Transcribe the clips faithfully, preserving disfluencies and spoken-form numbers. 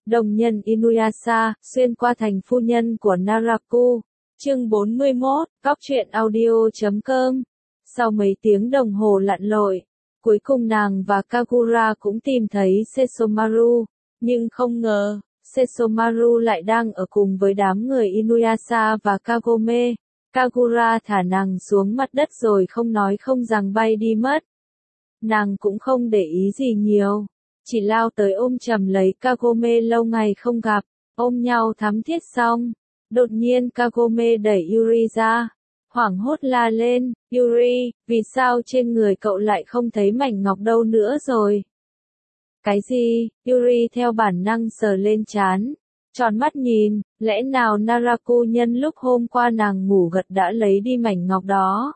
Đồng nhân Inuyasha, xuyên qua thành phu nhân của Naraku. Chương bốn mươi mốt, Góc truyện audio chấm com. Sau mấy tiếng đồng hồ lặn lội, cuối cùng nàng và Kagura cũng tìm thấy Sesomaru, nhưng không ngờ, Sesomaru lại đang ở cùng với đám người Inuyasha và Kagome. Kagura thả nàng xuống mặt đất rồi không nói không rằng bay đi mất. Nàng cũng không để ý gì nhiều, chỉ lao tới ôm chầm lấy Kagome lâu ngày không gặp, ôm nhau thắm thiết xong. Đột nhiên Kagome đẩy Yuri ra, hoảng hốt la lên, Yuri, vì sao trên người cậu lại không thấy mảnh ngọc đâu nữa rồi? Cái gì? Yuri theo bản năng sờ lên trán, tròn mắt nhìn, lẽ nào Naraku nhân lúc hôm qua nàng ngủ gật đã lấy đi mảnh ngọc đó?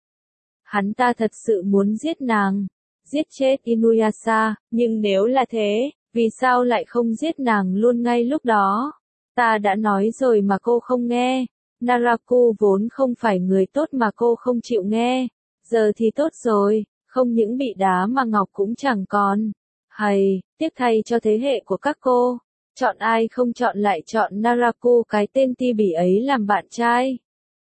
Hắn ta thật sự muốn giết nàng, giết chết Inuyasha, nhưng nếu là thế, vì sao lại không giết nàng luôn ngay lúc đó? Ta đã nói rồi mà cô không nghe. Naraku vốn không phải người tốt mà cô không chịu nghe. Giờ thì tốt rồi, không những bị đá mà ngọc cũng chẳng còn. Hay, tiếc thay cho thế hệ của các cô. Chọn ai không chọn lại chọn Naraku cái tên ti bỉ ấy làm bạn trai.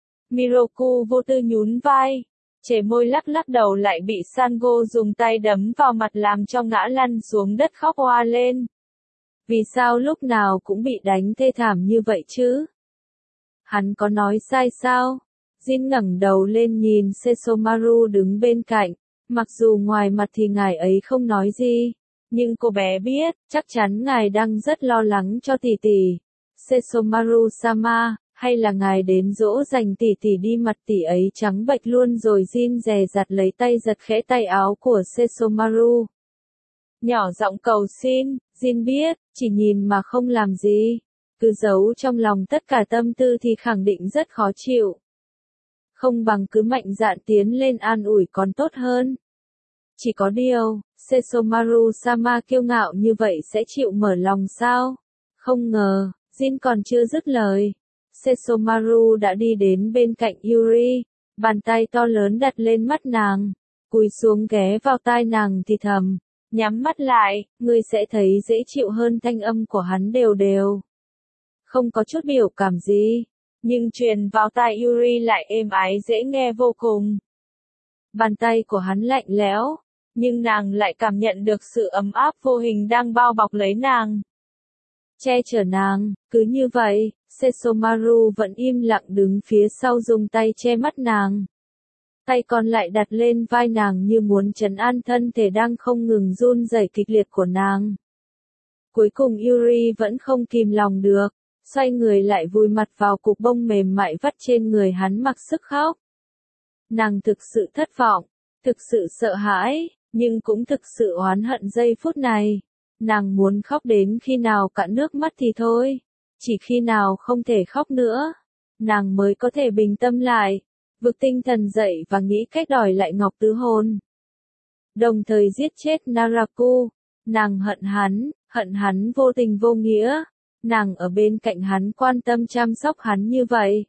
Miroku vô tư nhún vai, chề môi lắc lắc đầu lại bị Sango dùng tay đấm vào mặt làm cho ngã lăn xuống đất khóc oa lên. Vì sao lúc nào cũng bị đánh thê thảm như vậy chứ? Hắn có nói sai sao? Jin ngẩng đầu lên nhìn Sesomaru đứng bên cạnh, mặc dù ngoài mặt thì ngài ấy không nói gì, nhưng cô bé biết, chắc chắn ngài đang rất lo lắng cho tỷ tỷ. Sesomaru-sama, hay là ngài đến dỗ dành tỷ tỷ đi, mặt tỷ ấy trắng bệch luôn rồi. Jin dè dặt lấy tay giật khẽ tay áo của Sesomaru. Nhỏ giọng cầu xin, Jin biết, chỉ nhìn mà không làm gì, cứ giấu trong lòng tất cả tâm tư thì khẳng định rất khó chịu. Không bằng cứ mạnh dạn tiến lên an ủi còn tốt hơn. Chỉ có điều, Sesomaru-sama kiêu ngạo như vậy sẽ chịu mở lòng sao? Không ngờ, Jin còn chưa dứt lời. Sesomaru đã đi đến bên cạnh Yuri, bàn tay to lớn đặt lên mắt nàng, cúi xuống ghé vào tai nàng thì thầm. Nhắm mắt lại, ngươi sẽ thấy dễ chịu hơn. Thanh âm của hắn đều đều. Không có chút biểu cảm gì, nhưng truyền vào tai Yuri lại êm ái dễ nghe vô cùng. Bàn tay của hắn lạnh lẽo, nhưng nàng lại cảm nhận được sự ấm áp vô hình đang bao bọc lấy nàng, che chở nàng. Cứ như vậy, Sesomaru vẫn im lặng đứng phía sau dùng tay che mắt nàng. Tay còn lại đặt lên vai nàng như muốn trấn an thân thể đang không ngừng run rẩy kịch liệt của nàng. Cuối cùng Yuri vẫn không kìm lòng được, xoay người lại vùi mặt vào cục bông mềm mại vắt trên người hắn mặc sức khóc. Nàng thực sự thất vọng, thực sự sợ hãi, nhưng cũng thực sự oán hận giây phút này. Nàng muốn khóc đến khi nào cạn nước mắt thì thôi, chỉ khi nào không thể khóc nữa, nàng mới có thể bình tâm lại, vực tinh thần dậy và nghĩ cách đòi lại ngọc tứ hồn. Đồng thời giết chết Naraku, nàng hận hắn, hận hắn vô tình vô nghĩa, nàng ở bên cạnh hắn quan tâm chăm sóc hắn như vậy.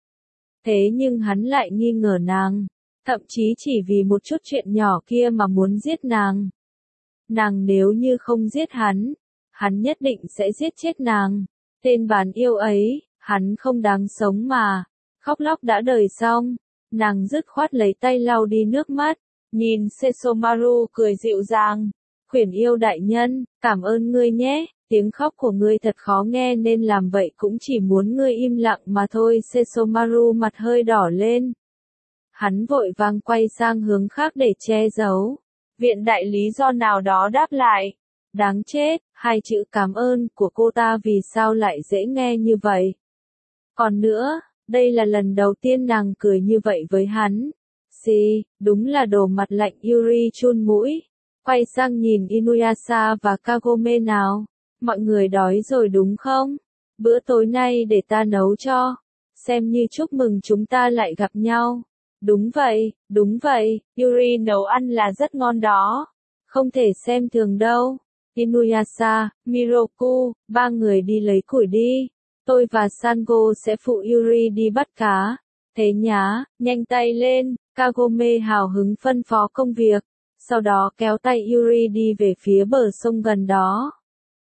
Thế nhưng hắn lại nghi ngờ nàng, thậm chí chỉ vì một chút chuyện nhỏ kia mà muốn giết nàng. Nàng nếu như không giết hắn, hắn nhất định sẽ giết chết nàng. Tên bán yêu ấy, hắn không đáng sống mà. Khóc lóc đã đời xong, nàng dứt khoát lấy tay lau đi nước mắt, nhìn Sesomaru cười dịu dàng. Khuyển yêu đại nhân, cảm ơn ngươi nhé, tiếng khóc của ngươi thật khó nghe nên làm vậy cũng chỉ muốn ngươi im lặng mà thôi. Sesomaru mặt hơi đỏ lên. Hắn vội vàng quay sang hướng khác để che giấu. Viện đại lý do nào đó đáp lại. Đáng chết, hai chữ cảm ơn của cô ta vì sao lại dễ nghe như vậy. Còn nữa, đây là lần đầu tiên nàng cười như vậy với hắn. Xì, đúng là đồ mặt lạnh. Yuri chun mũi, quay sang nhìn Inuyasha và Kagome nào. Mọi người đói rồi đúng không? Bữa tối nay để ta nấu cho. Xem như chúc mừng chúng ta lại gặp nhau. Đúng vậy, đúng vậy, Yuri nấu ăn là rất ngon đó. Không thể xem thường đâu. Inuyasha, Miroku, ba người đi lấy củi đi. Tôi và Sango sẽ phụ Yuri đi bắt cá. Thế nhá, nhanh tay lên. Kagome hào hứng phân phó công việc. Sau đó kéo tay Yuri đi về phía bờ sông gần đó.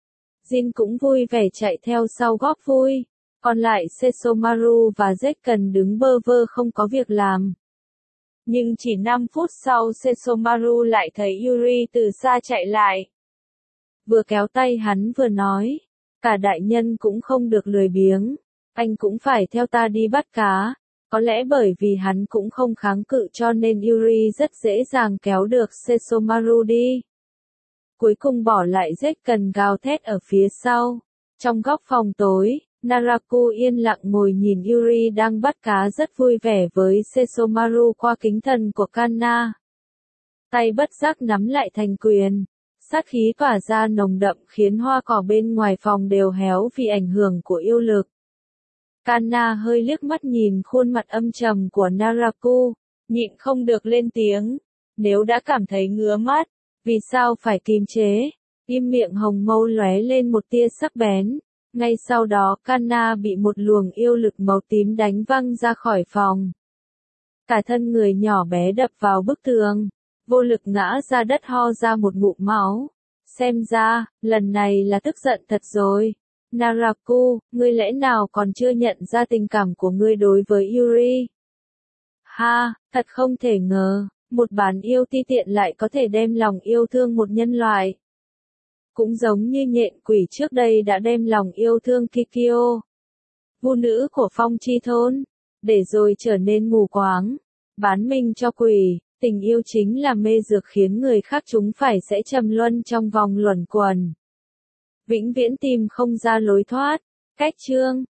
Jin cũng vui vẻ chạy theo sau góp vui. Còn lại Sesomaru và Zekken đứng bơ vơ không có việc làm. Nhưng chỉ năm phút sau Sesomaru lại thấy Yuri từ xa chạy lại. Vừa kéo tay hắn vừa nói, cả đại nhân cũng không được lười biếng, anh cũng phải theo ta đi bắt cá. Có lẽ bởi vì hắn cũng không kháng cự cho nên Yuri rất dễ dàng kéo được Sesomaru đi. Cuối cùng bỏ lại Zekken gào thét ở phía sau. Trong góc phòng tối, Naraku yên lặng ngồi nhìn Yuri đang bắt cá rất vui vẻ với Sesomaru qua kính thần của Kanna. Tay bất giác nắm lại thành quyền. Sát khí tỏa ra nồng đậm khiến hoa cỏ bên ngoài phòng đều héo vì ảnh hưởng của yêu lực. Kanna hơi liếc mắt nhìn khuôn mặt âm trầm của Naraku, nhịn không được lên tiếng. Nếu đã cảm thấy ngứa mắt, vì sao phải kiềm chế? Im miệng hồng mâu lóe lên một tia sắc bén. Ngay sau đó Kanna bị một luồng yêu lực màu tím đánh văng ra khỏi phòng. Cả thân người nhỏ bé đập vào bức tường, vô lực ngã ra đất ho ra một ngụm máu. Xem ra, lần này là tức giận thật rồi. Naraku, ngươi lẽ nào còn chưa nhận ra tình cảm của ngươi đối với Yuri? Ha, thật không thể ngờ, một bán yêu ti tiện lại có thể đem lòng yêu thương một nhân loại. Cũng giống như nhện quỷ trước đây đã đem lòng yêu thương Kikyo, vu nữ của Phong Chi Thôn, để rồi trở nên mù quáng, bán mình cho quỷ. Tình yêu chính là mê dược khiến người khác chúng phải sẽ trầm luân trong vòng luẩn quẩn, vĩnh viễn tìm không ra lối thoát. Cách chương